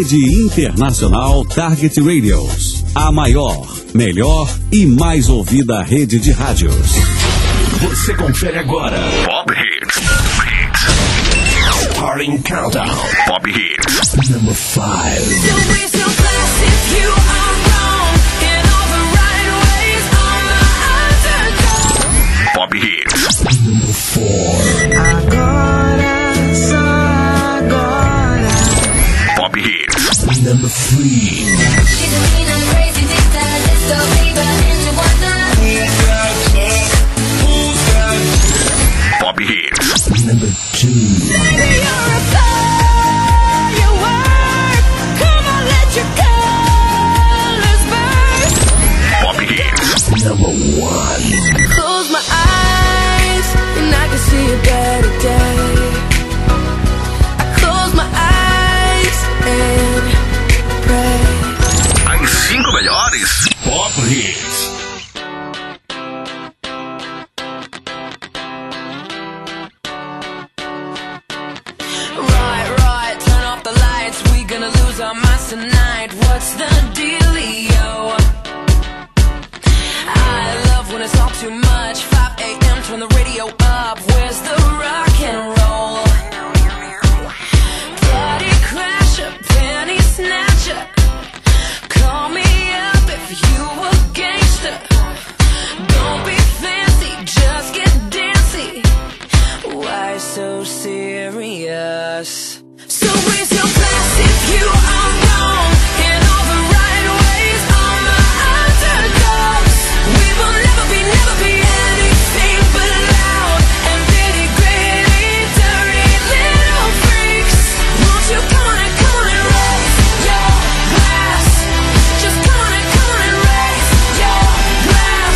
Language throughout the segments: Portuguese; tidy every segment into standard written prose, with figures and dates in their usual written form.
Rede Internacional Target Radios. A maior, melhor e mais ouvida rede de rádios. Você confere agora Pop Hits. Starting Countdown. Pop Hits. Number 5. Pop Hits. Number 4. Pop Hits. Number 3. Pop Hits. Number 2. Pop Hits. Number 1. Close my eyes and I can see a better day. I close my eyes and pray. As 5 melhores Pop Hits. Right, turn off the lights. We gonna lose our minds tonight. What's the dealio? I love when it's all too much. 5 a.m. turn the radio up. Where's the rock and roll? Party crasher, penny snatcher. Call me up if you a gangster. Don't be fancy, just get dancy. Why so serious? So raise your glass if you are wrong in all the right ways. All my underdogs. We will never be anything but loud and nitty gritty, dirty little freaks. Won't you come on and raise your glass? Just come on and raise your glass.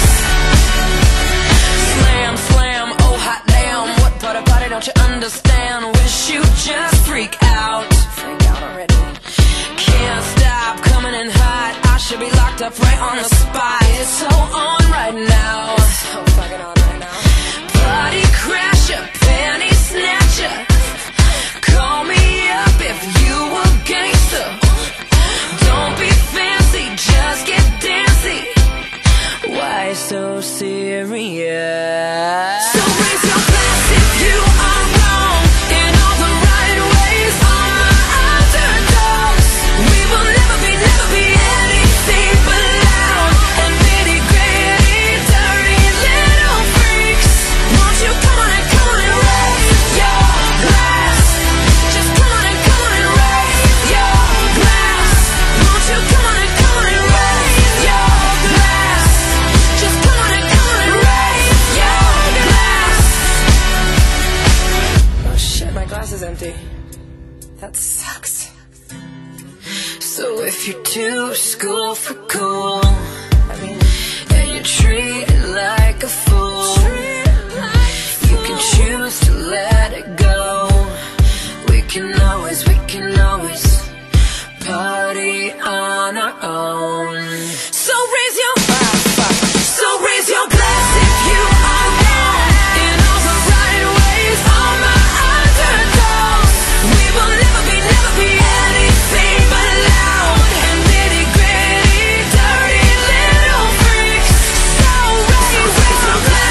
Slam, slam, oh hot damn. What part about it don't you understand? Wish you just freak out. Freak out already. Can't stop coming in hot. I should be locked up right on the spot. It's so on right now. So fucking on right now. Party crasher, penny snatcher. Call me up if you a gangster. Don't be fancy, just get dancy. Why so serious? So raise your glass if you are wrong in all the right ways. All my underdogs. We will never be anything but loud and nitty gritty, dirty little freaks. Won't you come on and raise your glass? Just come on and raise your glass. Won't you come on and raise your glass? Just come on and raise your glass. Oh shit, my glass is empty. That sucks. So if you're too school for cool, and you treat it like a fool, you can choose to let it go. We can always party on our own. So raise your glass if you are wrong in all the right ways. All my underdogs. We will never be anything but loud and nitty gritty, dirty little freaks. So raise your glass.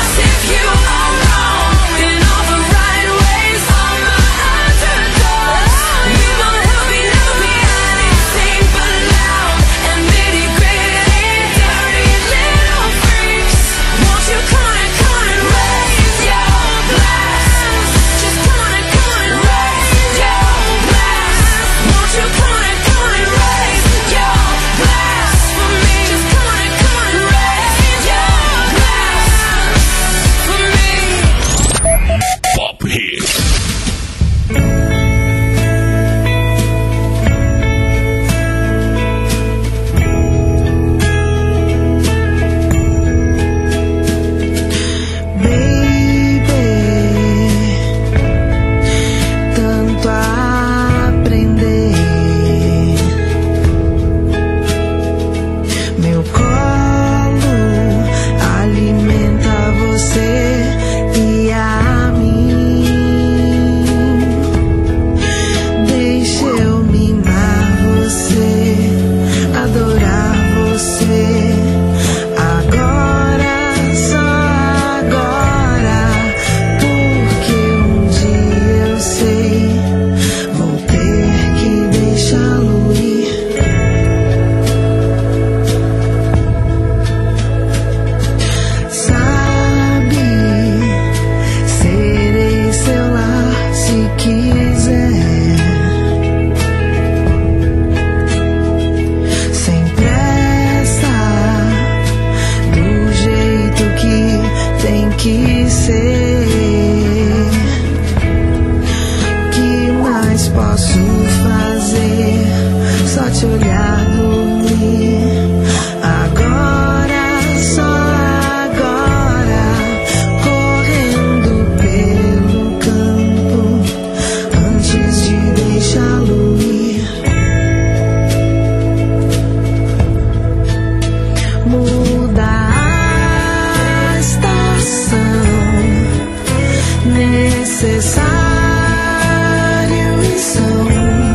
necessário e som.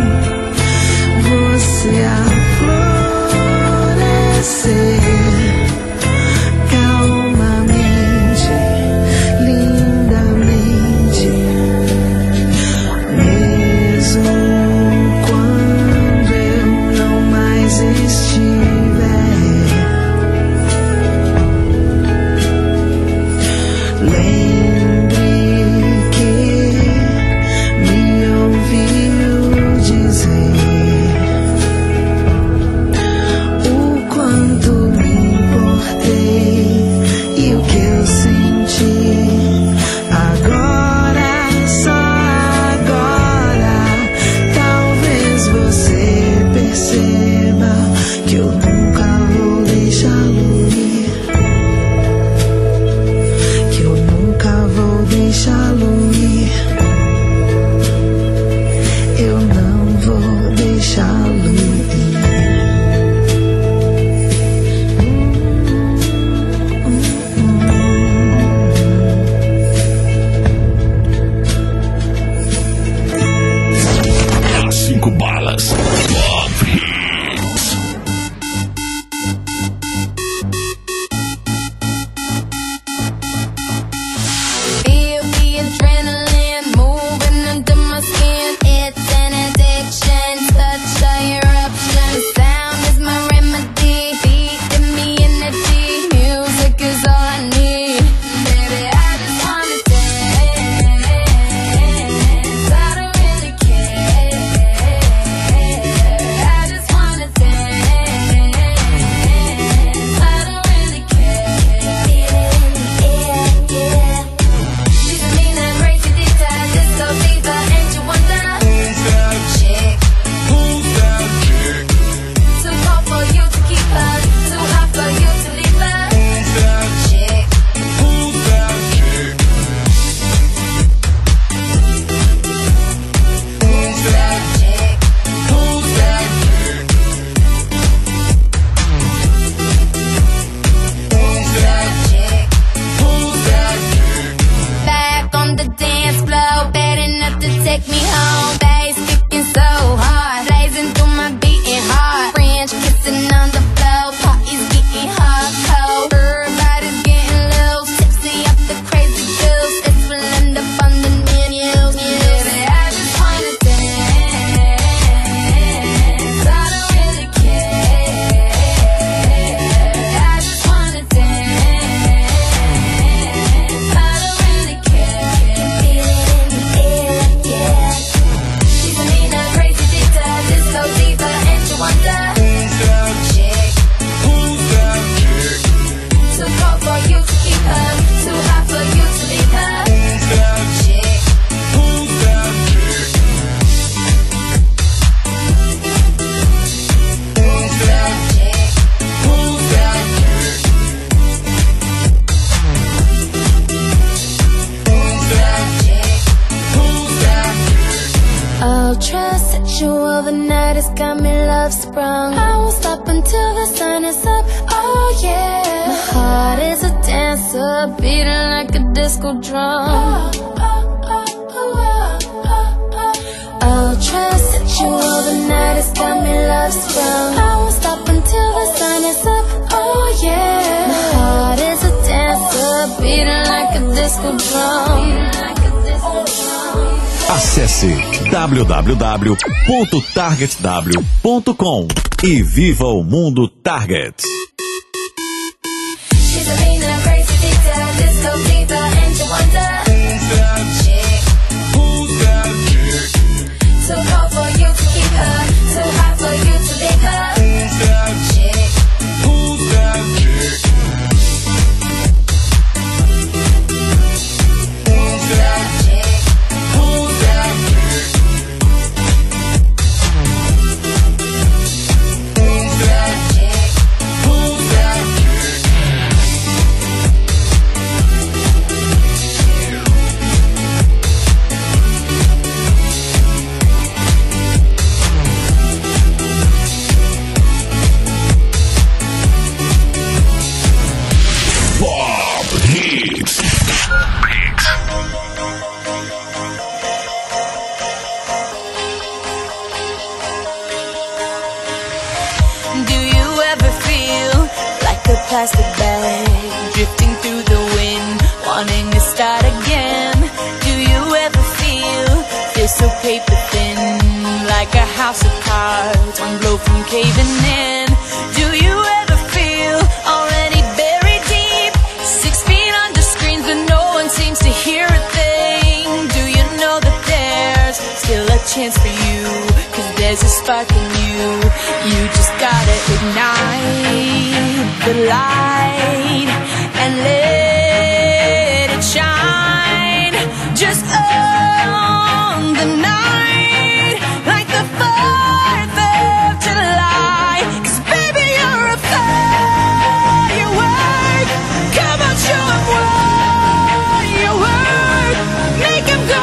Você a florescer calmamente, lindamente, mesmo quando eu não mais estiver. Lembre que me ouviu dizer o quanto me importei e o que eu senti. Agora, só agora, talvez você perceba que eu nunca vou deixá-lo ir, que eu nunca vou deixá-lo ir, eu não vou deixá-lo ir. As 5 balas. Pop Hits. Feel the adrenaline moving under my skin. It's an addiction, such a eruption. Sound is my remedy, feeding me energy. Music is all I need. Baby, I just wanna dance. I don't really care. I just wanna dance. I don't really care. She's a mean and crazy diva, disco diva, and you wonder who's that chick? Who's that chick? Too hot for you to keep her, too hot for you to leave her. Who's that? Chick, Who's that chick? who's that chick? Who's that chick? Who's that chick? Who's that chick? Back on the dance floor, bad enough to take me home. Bass kicking so hard, blazing through my beating heart. French kissing on the floor, party's getting hardcore. Everybody's getting loose, tipsy off the crazy juice. This will end up on the news. Baby, I just wanna dance. I don't really care. I just wanna dance. I don't really care. She's a mean and crazy diva, disco diva, and you wonder Who's that? chick. Who's that chick? Too cold for you to keep her, too hot for you to leave her. Who's that? Chick, Who's that chick? who's that chick? Who's that chick? Who's that chick? Who's that chick? Ultra sexual, the night has got me love sprung. I won't stop until the sun is up. Oh yeah, my heart is a dancer, beating like a disco drum. Ultra sexual, the night has got me love sprung. I won't stop until the sun is up. Oh yeah, my heart is a dancer, beating like a disco drum. Acesse www.targetw.com e viva o mundo Target. She's a mean and crazy diva, disco diva, and you wonder Who's that? chick. Who's that chick? Too cold for you to keep her, too hot for you to leave her. Who's that? Chick, Who's that chick? who's that chick? Who's that chick? Who's that chick? Who's plastic bag, drifting through the wind, wanting to start again. Do you ever feel so paper thin, like a house of cards, one blow from caving in? Do you ever feel already buried deep, 6 feet under screens but no one seems to hear a thing? Do you know that there's still a chance for you, 'cause there's a spark in you? You just gotta ignite the light and let it shine. Just own the night like the 4th of July. 'Cause baby, you're a firework. Come on, show 'em what you work. Make 'em go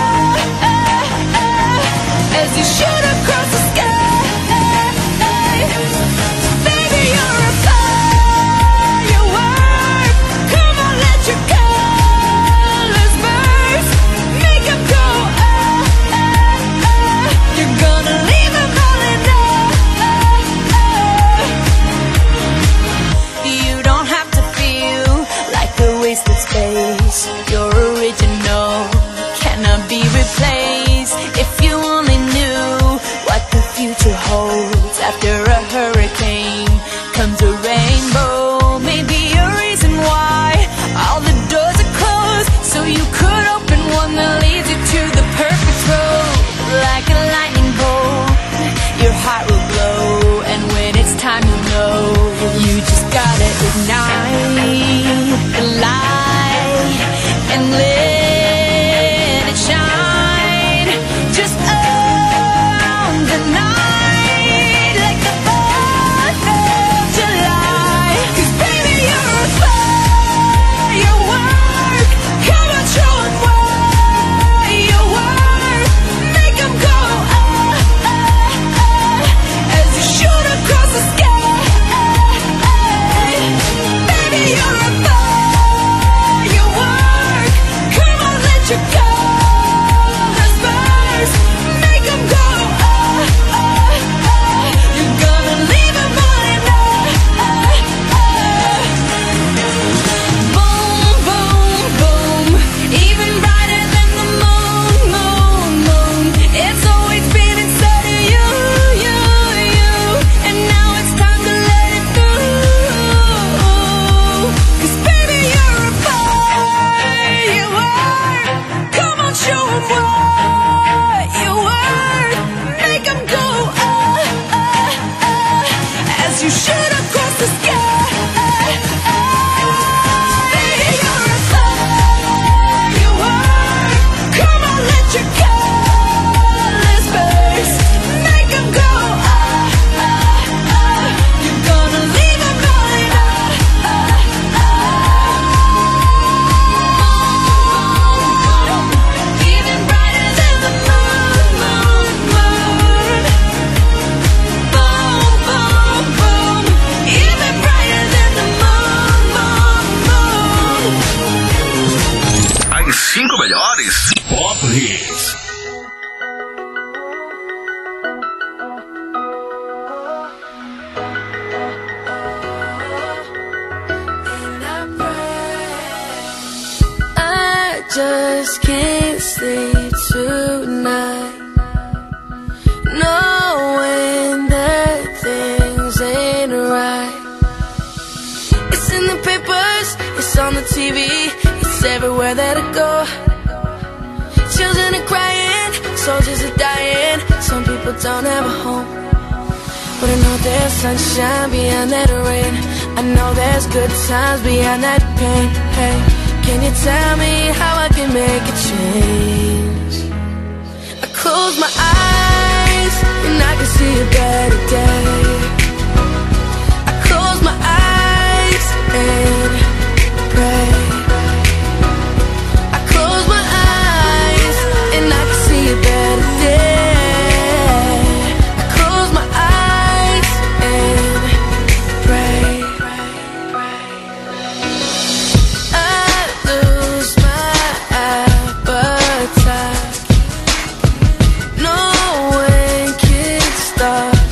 as you shoot across the sky. Baby, you're a firework. Come on, let your colors burst. Make 'em go You're gonna leave 'em all in You don't have to feel like a wasted space. You're original, cannot be replaced. If you only knew what the future holds, after a hurricane comes a rainbow. Maybe a reason why all the doors are closed, so you could open one that leads you to the perfect road. Like a lightning bolt, your heart will glow, and when it's time you'll know. You just gotta ignite the light and let it shine. Just own the night like the 4th of July. 'Cause baby, you're a firework. Come on, show 'em what you work. Make 'em go as you shoot across the sky. Baby, you're a firework. Come on, let your colors burst. Make 'em go You're gonna leave 'em all in Boom, boom, boom. Even brighter than the moon, moon, moon. It's always been inside of you, you, you. And now it's time to let it through. 'Cause baby, you're a firework. Come on, show 'em what you work. Make 'em go as you shoot across the sky. Baby, you're a firework. Come on, let your colors burst. Make 'em go You're gonna leave 'em all in Even brighter than the moon, moon, moon. Boom, boom, boom. Even brighter than the moon, moon, moon. As 5 melhores Pop Hits. I just can't sleep tonight, knowing that things ain't right. It's in the papers, it's on the TV, it's everywhere that I go. Children are crying, soldiers are dying, some people don't have a home. But I know there's sunshine beyond that rain, I know there's good times beyond that pain. Hey, can you tell me how I can make a change? I close my eyes and I can see a better day. I close my eyes and pray. I close my eyes and I can see a better day. I close my eyes and pray. I lose my appetite. No one can stop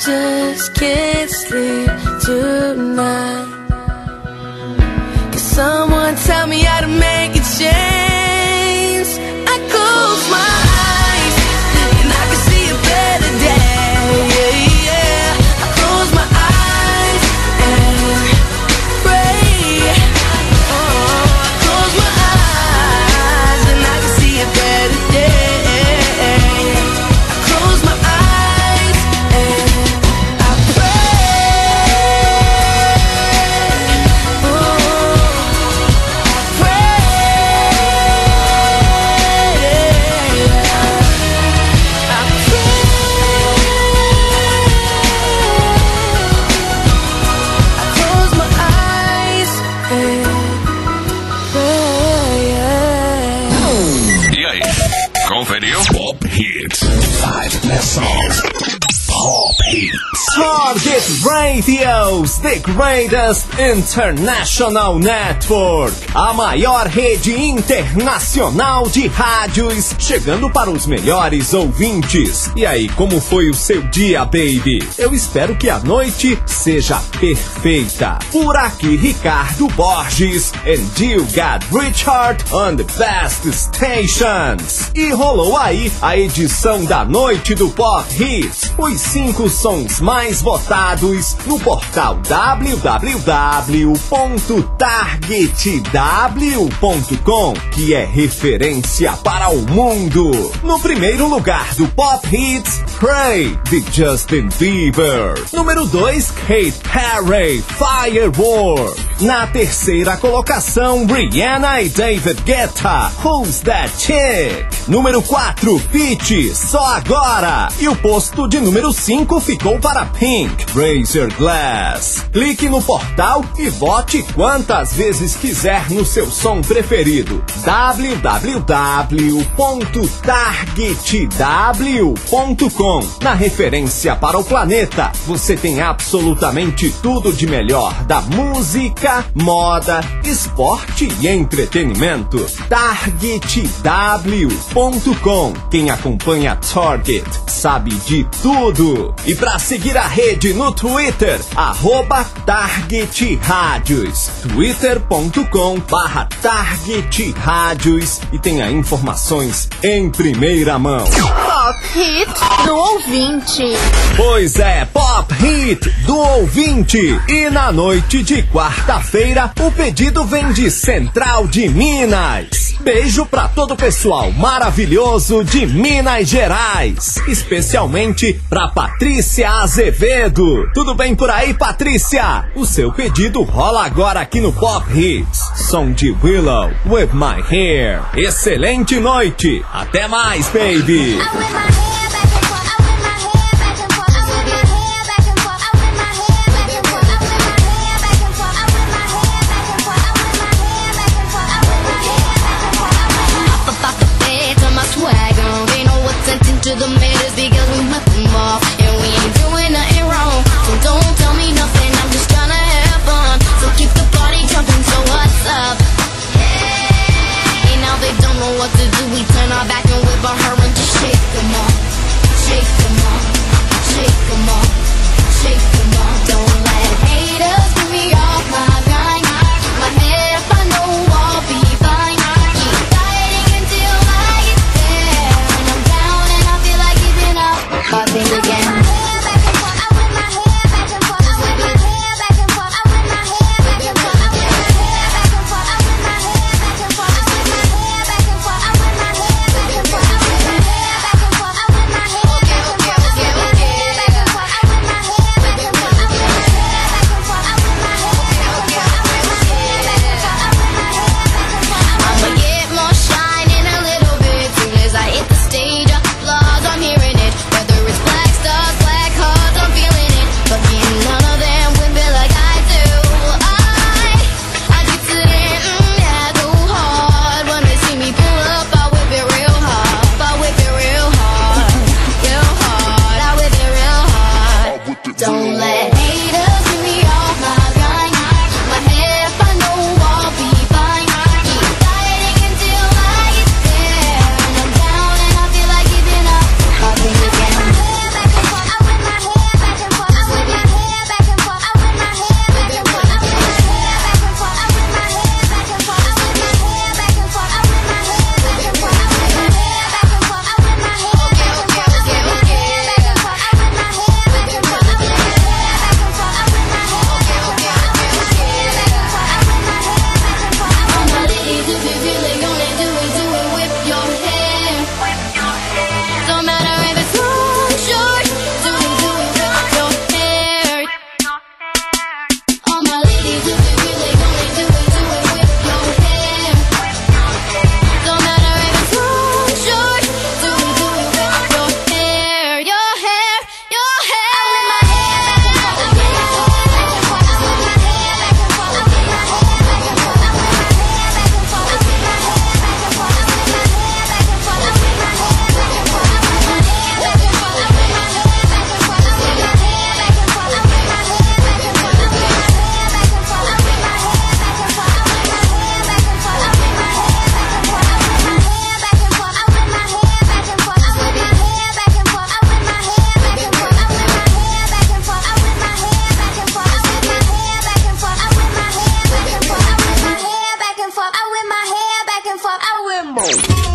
just can't sleep tonight. Can someone tell me how to make a change? I close my eyes and I can see a better day. I close my eyes and pray. I close my eyes and I can see a better day. I close my eyes and I pray. I close my eyes and pray. E aí, conferiu? Pop Hits. 5 best songs. Pop Hits. Target Radios, the greatest international network. A maior rede internacional de rádios, chegando para os melhores ouvintes. E aí, como foi o seu dia, baby? Eu espero que a noite seja perfeita. Por aqui, Ricardo Borges, and you got Richard on the best stations. E rolou aí a edição da noite do Pop Hits, os 5 sons mais votados no portal www.targetw.com, que é referência para o mundo. No primeiro lugar do Pop Hits, Pray, de Justin Bieber. Número 2, Katy Perry, Firework. Na terceira colocação, Rihanna e David Guetta, Who's That Chick? Número 4, Pitty, Só Agora. E o posto de número 5 ficou para Pink, Raise Your Glass. Clique no portal e vote quantas vezes quiser no seu som preferido. www.targetw.com. Na referência para o planeta, você tem absolutamente tudo de melhor da música, moda, esporte e entretenimento. Targetw.com. Quem acompanha Target sabe de tudo. E para seguir a rede no Twitter, @TargetRádios, twitter.com/TargetRádios, e tenha informações em primeira mão. Pop Hit do ouvinte. Pois é, Pop Hit do ouvinte. E na noite de quarta-feira, o pedido vem de Central de Minas. Beijo pra todo o pessoal maravilhoso de Minas Gerais, especialmente pra Patrícia Azevedo. Tudo bem por aí, Patrícia? O seu pedido rola agora aqui no Pop Hits. Som de Willow, With My Hair. Excelente noite. Até mais, baby. To the mirrors because we left them off, and we ain't doing nothing wrong. So don't tell me nothing, I'm just trying to have fun. So keep the party jumping, so what's up? Hey, now they don't know what to do. We turn our back and whip on her and just shake them off.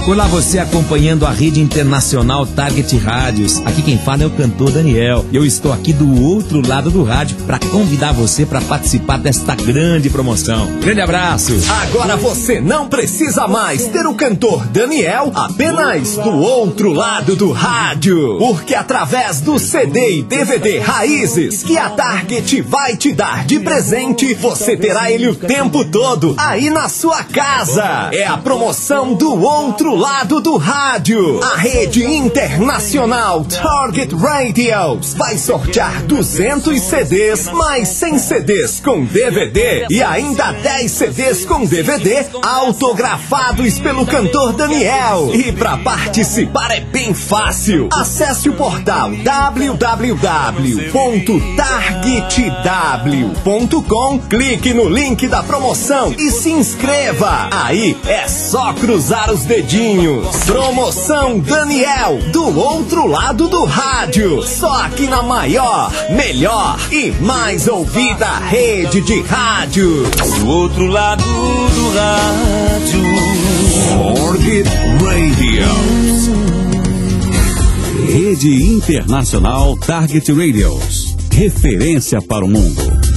Olá, você acompanhando a rede internacional Target Rádios. Aqui quem fala é o cantor Daniel. Eu estou aqui do outro lado do rádio para convidar você para participar desta grande promoção. Grande abraço. Agora você não precisa mais ter o cantor Daniel apenas do outro lado do rádio. Porque através do CD e DVD Raízes que a Target vai te dar de presente, você terá ele o tempo todo aí na sua casa. É a promoção do outro lado do rádio. A rede internacional Target Radios vai sortear 200 CDs mais 100 CDs com DVD e ainda 10 CDs com DVD autografados pelo cantor Daniel. E para participar é bem fácil. Acesse o portal www.targetw.com, clique no link da promoção e se inscreva. Aí é só cruzar os dedinhos. Promoção Daniel, do outro lado do rádio. Só aqui na maior, melhor e mais ouvida rede de rádio. Do outro lado do rádio. Target Radios. Rede Internacional Target Radios. Referência para o mundo.